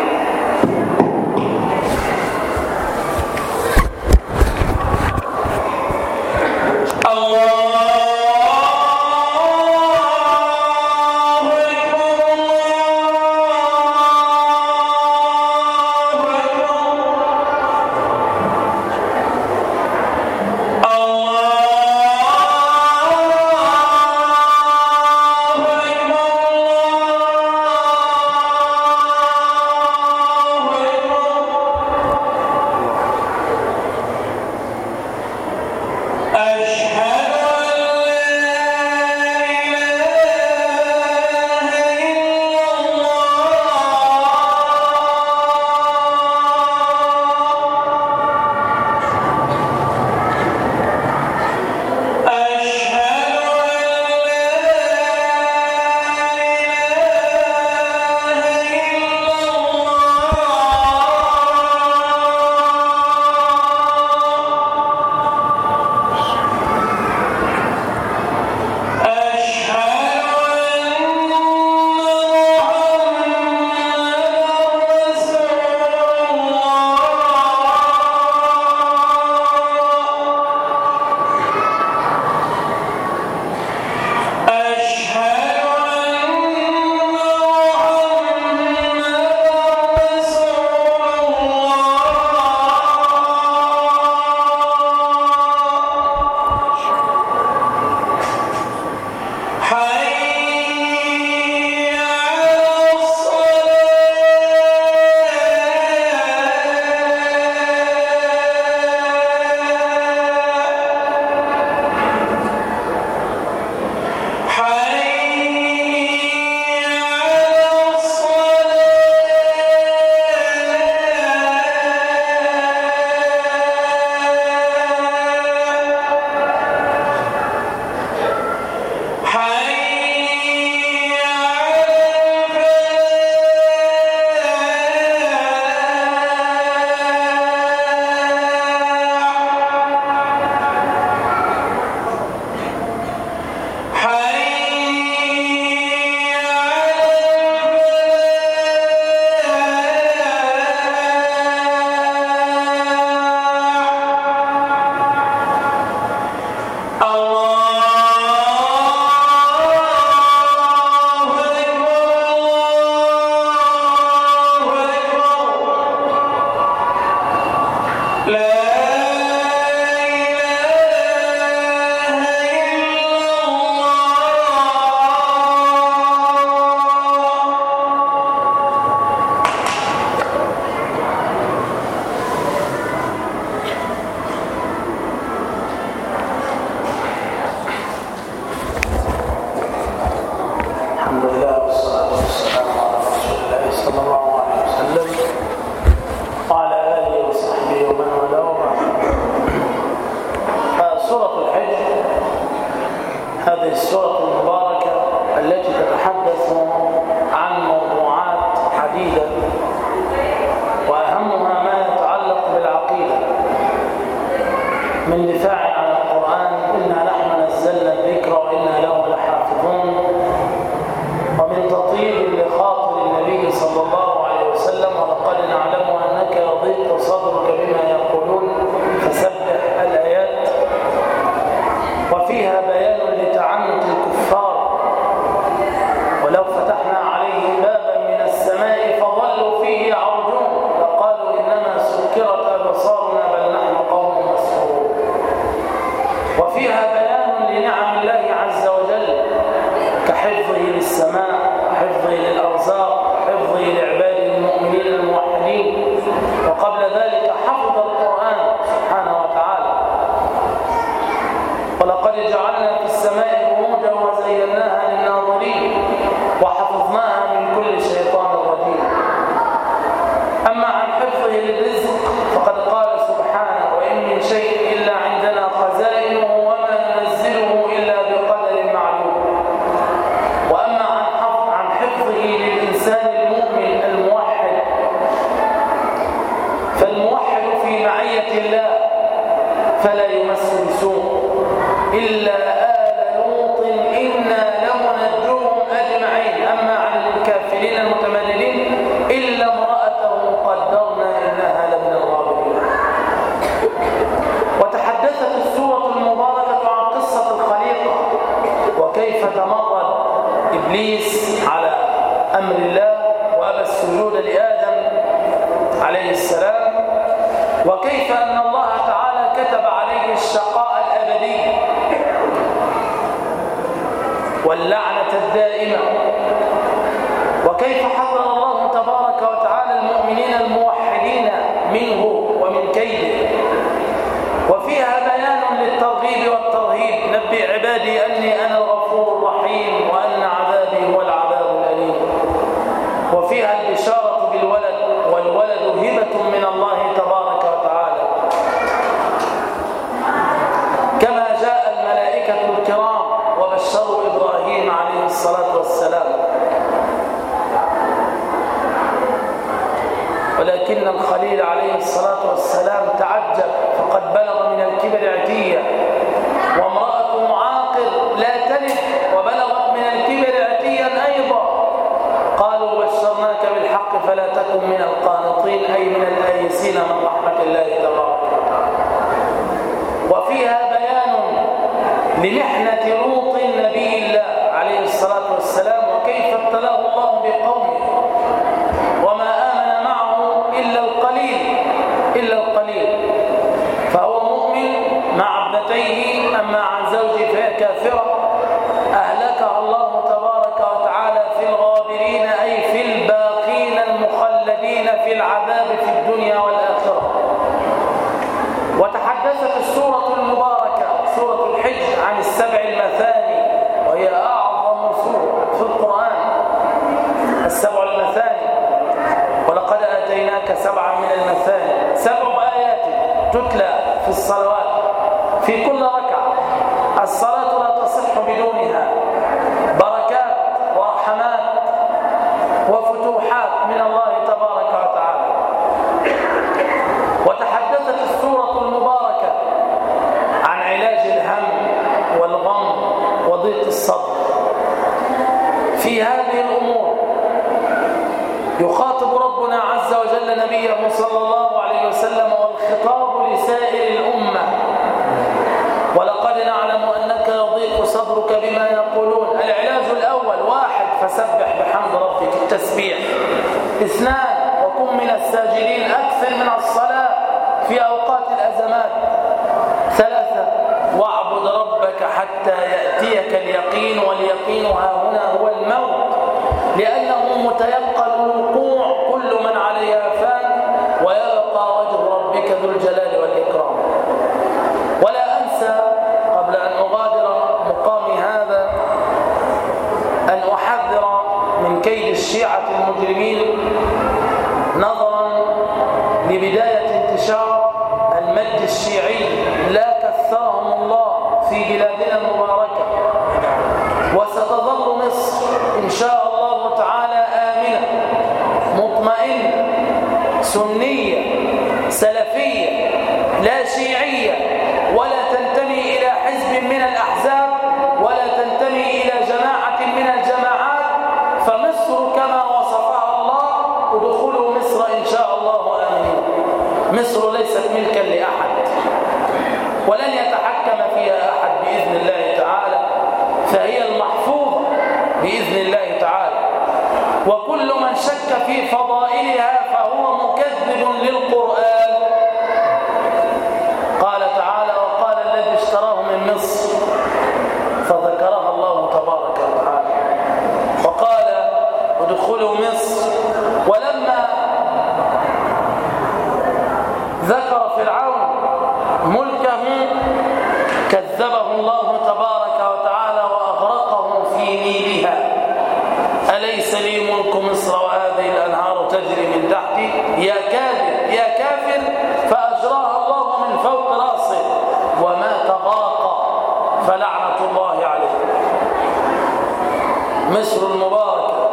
تطيب لخاطر النبي صلى الله عليه وسلم: ولقد نعلم أنك يضيق صدرك بما يقولون، فسبح الآيات. وفيها بيان لتعنت الكفار: ولو فتحنا عليهم بابا من السماء فظلوا فيه يعرجون لقالوا إنما سكرت أبصارنا بل نحن قوم مسحورون. وفيها بيان لنعم الله عز وجل كحفظه للسماء، حفظه للأرزاق، حفظه لعباده المؤمنين الموحدين. وقبل ذلك حفظ القرآن سبحانه وتعالى: ولقد جعلنا في السماء بروجا وزيناها للناظرين وحفظناها من كل شيطان رجيم. أما عن حفظه للرزق فقد قال سبحانه: وإن من شيء إلا عندنا خزائنه وما ننزله إلا بقدر معلوم. وأما عن حفظه للإنسان المؤمن الموحد، فالموحد في معية الله فلا يمس بسوء إلا آل لوط إنا لمنجوهم أجمعين. أما عن الكافرين المتمردين إلا امرأته قدرنا إنها لمن الغابرين. وتحدثت السورة المباركة عن قصة الخليقة وكيف تمرد إبليس على أمر الله وأبى السجود لآدم عليه السلام، وكيف أن الله تعالى كتب عليه الشقاء الأبدي واللعنة الدائمة، وكيف حذر الله تبارك وتعالى المؤمنين الموحدين منه ومن كيده. وفيها بيان للترغيب والترهيب: نبئ عبادي أني أنا الغفور الرحيم وأن عذابي هو العذاب الأليم. وفيها البشارة بالولد، والولد هبة من الله تبارك وتعالى، كما جاء الملائكة الكرام وبشروا إبراهيم عليه الصلاة والسلام. ولكن الخليل عليه الصلاة والسلام تعجب فقد بلغ من الكبر عتيا، وامرأته عاقر لا تلد وبلغت من الكبر عتيا أيضا. قالوا: بشرناك بالحق فلا تكن من القانطين، أي من الآيسين من رحمة الله تبارك وتعالى. وفيها بيان لمحنة لوط نبي الله عليه الصلاة والسلام وكيف ابتلاه الله بقومه وما آمن معه إلا القليل، فهو مؤمن مع ابنتيه. أما عن زوجه فهي كافرة أهلكها الله تبارك وتعالى في الغابرين، أي في الباقين المخلدين في العذاب في الدنيا والآخرة. وتحدثت السورة المباركة سورة الحج عن السبع المثاني، وهي أعظم سورة في القرآن، السبع المثاني: ولقد آتيناك سبعا من المثاني، 7 آيات تتلى في الصلوات في كل ركعة. الصلاة لا تصح بدونها، بركات ورحمات وفتوحات من الله تبارك وتعالى. وتحدثت السورة المباركة عن علاج الهم والغم وضيق الصدر. في هذه الأمور يخاطب ربنا عز وجل نبيه صلى الله عليه وسلم، والخطاب لسائر الأمة: ولقد نعلم أنك يضيق صدرك بما يقولون. العلاج الأول: 1. فسبح بحمد ربك، التسبيح. 2. وكن من الساجدين، أكثر من الصلاة في أوقات الأزمات. 3. واعبد ربك حتى يأتيك اليقين، واليقين ها هنا هو الموت، لأنه متيقن الوقوع، كل من عليها فان ويبقى وجه ربك ذو الجلال والإكرام. ولا أنسى قبل أن أغادر مقامي هذا أن أحذر من كيد الشيعة المجرمين، نظرا لبداية انتشار المد الشيعي لا كثرهم الله في بلادنا المباركة. وستظل مصر إن شاء الله تعالى آمنة مطمئنة سنية سلفية لا شيعية، ولا تنتمي إلى حزب من الأحزاب، ولا تنتمي إلى جماعة من الجماعات. فمصر مصر ليست ملكا لأحد ولن يتحكم فيها أحد بإذن الله تعالى، فهي المحفوظة بإذن الله تعالى. وكل من شك في فضائلها فهو مكذب للقرآن. قال تعالى: وقال الذي اشتراه من مصر، فذكرها الله تبارك وتعالى وقال: ادخلوا مصر. ولما ذكر فرعون ملكه كذبه الله تبارك وتعالى وأغرقه في نيلها. أليس لي ملك مصر وهذه الأنهار تجري من تحتي؟ يا كاذب يا كافر، فأجراها الله من فوق رأسه وما تغاقى، فلعنة الله عليه. مصر المباركة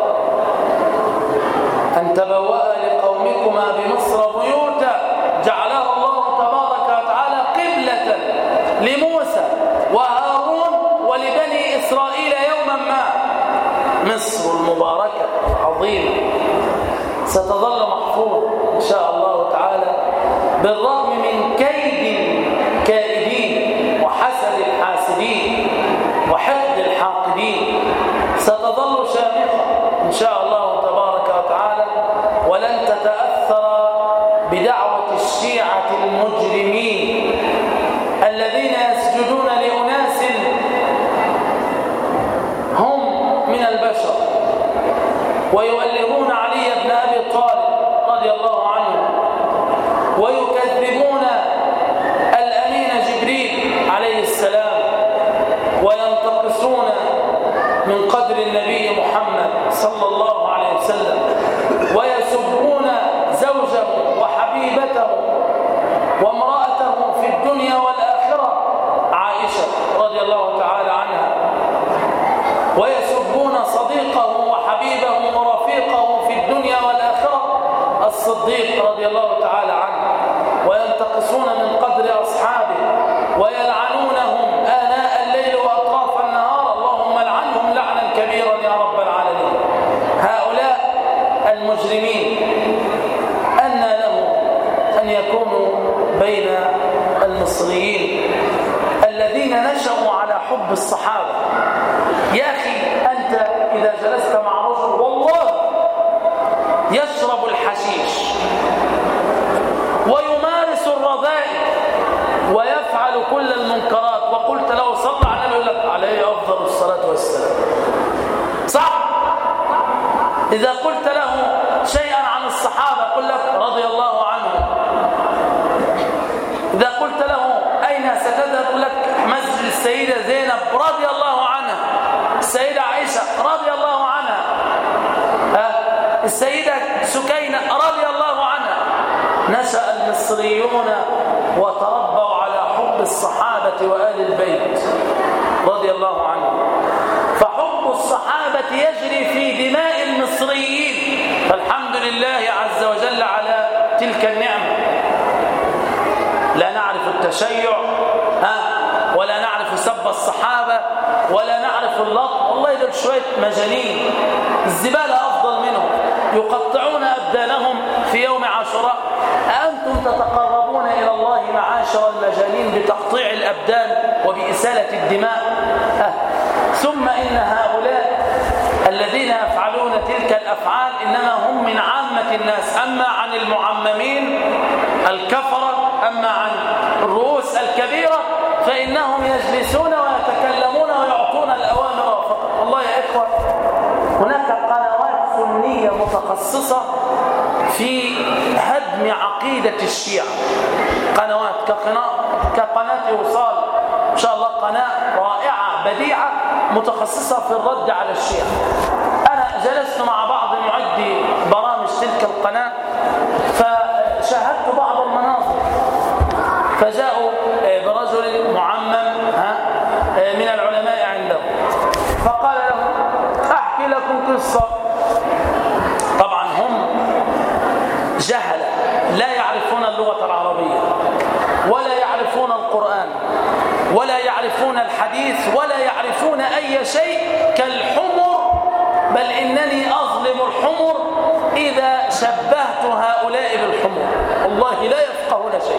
أن تبوأ لقومكما بمصر بيوتا جعلها الله تبارك وتعالى قبلة لموسى وهارون ولبني إسرائيل يوما ما. مصر المباركة عظيمة ستظل محفوظة إن شاء الله تعالى، بالرغم من كيد الكائدين وحسد الحاسدين وحقد الحاقدين، ستظل شامخة إن شاء الله تبارك وتعالى، ولن تتأثر بدعوة الشيعة المجرمين الذين يسجدون لأناس هم من البشر ويؤلهون علي بن أبي طالب رضي الله عنه، ويكذبون الأمين جبريل عليه السلام، وينتقصون من قدر النبي محمد صلى الله عليه وسلم، ويسبون زوجه وحبيبته وامرأته في الدنيا والآخرة عائشة رضي الله تعالى عنها، ويسبون صديقه وحبيبه ورفيقه في الدنيا والآخرة الصديق رضي الله تعالى عنه، وينتقصون من قدر أصحابه ويلعنونهم آناء الليل وأطراف النهار، اللهم لعنهم لعنا كبيرا يا رب العالمين. هؤلاء المجرمين أن لهم أن يكونوا بين المصريين الذين نشأوا على حب الصحابة. يا أخي أنت إذا جلست مع رجل والله يشرب الحشيش ويمارس الرذائل ويفعل كل المنكرات، وقلت له صلى على النبي، يقول لك عليه أفضل الصلاة والسلام، صح؟ إذا قلت له شيئا عن الصحابة يقول لك رضي الله عنهم. إذا قلت له أين ستذهب يقول لك مسجد السيدة زينب رضي الله عنها، السيدة عائشة رضي الله عنها، السيدة سكينة رضي الله عنها. نشأ المصريون وتربوا على حب الصحابة وآل البيت رضي الله عنهم، فحب الصحابة يجري في دماء المصريين، فالحمد لله عز وجل على تلك النعمة. لا نعرف التشيع ولا نعرف سب الصحابة ولا نعرف اللطم، والله دول شوية مجانين، الزبالة أفضل منهم، يقطعون أبدانهم في يوم عاشوراء. أنتم تتقربون إلى الله معاشر المجانين بتقطيع الأبدان وبإسالة الدماء. ثم إن هؤلاء الذين يفعلون تلك الأفعال إنما هم من عامة الناس، أما عن المعممين الكفرة، أما عن الرؤوس الكبيرة فإنهم يجلسون ويتكلمون ويعطون الأوامر فقط. والله يا إخوة هناك قنوات سنية متخصصة في هدم عقيدة الشيعة، قنوات كقناة وصال إن شاء الله، قناة رائعة بديعة متخصصة في الرد على الشيعة. أنا جلست مع بعض معدي برامج تلك القناة فشاهدت بعض المناظر، فجاءوا برجل معمم من العلماء عنده، فقال له أحكي لكم قصة. طبعا هم جهلة لا يعرفون اللغة العربية ولا يعرفون القرآن ولا يعرفون الحديث ولا يعرفون أي شيء، كالحمر، بل إنني أظلم الحمر إذا شبهت هؤلاء بالحمر والله لا يفقهون شيء.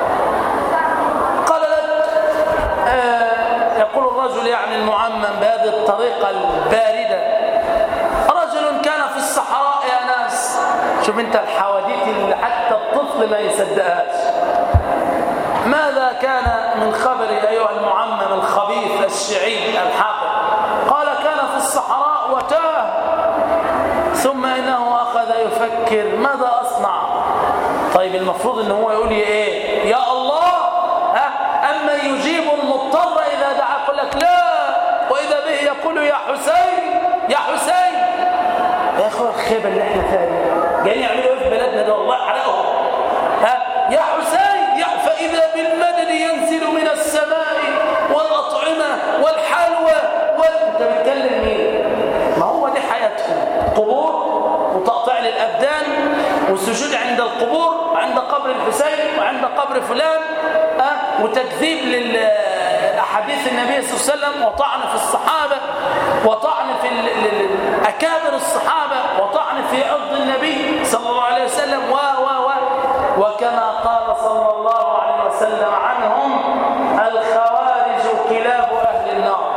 قال لك يقول الرجل يعني المعمم بهذه الطريقة الباردة، رجل كان في الصحراء يا ناس، شوف انت الحواديت اللي حتى الطفل ما يصدقهاش. ماذا كان من خبر أيها المعمم الخبيث الشيعي الحاقد؟ قال كان في الصحراء وتاه، ثم إنه أخذ يفكر ماذا أصنع. طيب المفروض إنه هو يقول ايه؟ يا الله، أما يجيب المضطر إذا دعا، يقول لك لا، وإذا به يقول يا حسين يا حسين. يا أخوة الخيبة اللي احنا فيها دي جايين يعملوا ايه في بلدنا ده؟ والله حرقهم. يا حسين فإذا بالمدد ينزل من السماء والأطعمة والحلوى انت بتكلم مين؟ ما هو دي حياتهم، قبور وتقطيع للأبدان والسجود عند القبور، عند قبر الحسين وعند قبر فلان، وتكذيب لأحاديث النبي صلى الله عليه وسلم، وطعن في الصحابة، وطعن في أكابر الصحابة، وطعن في عرض النبي صلى الله عليه وسلم وكما قال صلى الله عليه وسلم عنهم الخوارج كلاب أهل النار.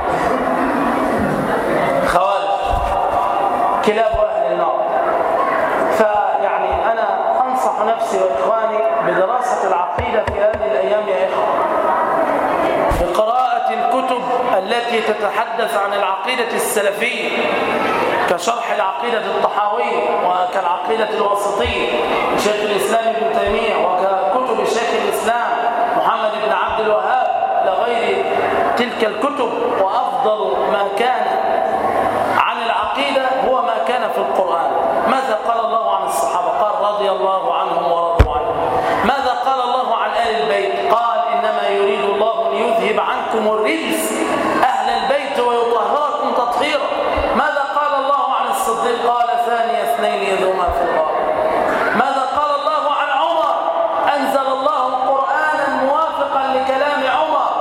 خوارج كلاب أهل النار. فيعني أنا أنصح نفسي وإخواني بدراسة العقيدة في هذه الأيام يا إخوة، بقراءة الكتب التي تتحدث عن العقيدة السلفية كشرح العقيدة الطحاوية وكالعقيدة الوسطية لشيخ الإسلام ابن تيمية وككتب شيخ الإسلام محمد بن عبد الوهاب لغير تلك الكتب. وأفضل ما كان عن العقيدة هو ما كان في القرآن. ماذا قال الله عن الصحابة؟ قال رضي الله عنهم ورضوا عنه. ماذا قال الله عن آل البيت؟ قال إنما يريد الله ليذهب عنكم الرجس أهل البيت ويطهركم تطهيرا. ماذا قال الله عن الصديق؟ قال ثاني اثنين إذ هما في الغار. ماذا قال الله عن عمر؟ أنزل الله قرآنا موافقا لكلام عمر،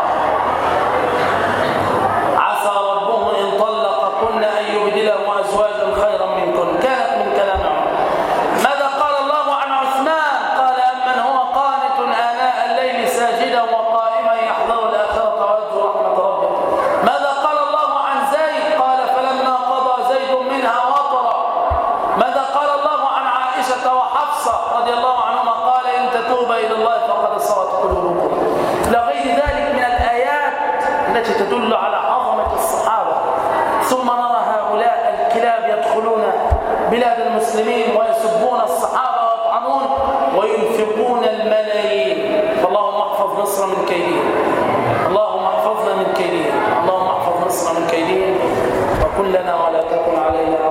عسى ربه إن طلقكن أن يبدله أزواجا خيرا منكن، كانت من كلام عمر. ماذا قال الله عن عثمان؟ قال أمن هو قانت آناء الليل ساجدا وقائما يحذر الآخرة ويرجو رحمة ربه. ماذا قال الله عن زيد؟ قال فلما قضى زيد منها وطرا. ماذا قال الله عن عائشة وحفصة رضي الله عنهما؟ قال إن تتوبا إلى الله فقد صغت قلوبكم. إلى غير ذلك من الآيات التي تدل على عظمة الصحابة. ثم نرى هؤلاء الكلاب يدخلون بلاد المسلمين ويسبون الصحابة ويطعنون وينفقون الملايين. فاللهم احفظ مصر من كيدهم، اللهم احفظنا من كيدهم، اللهم احفظ مصر من كيدهم، وكن لنا ولا تكن علينا.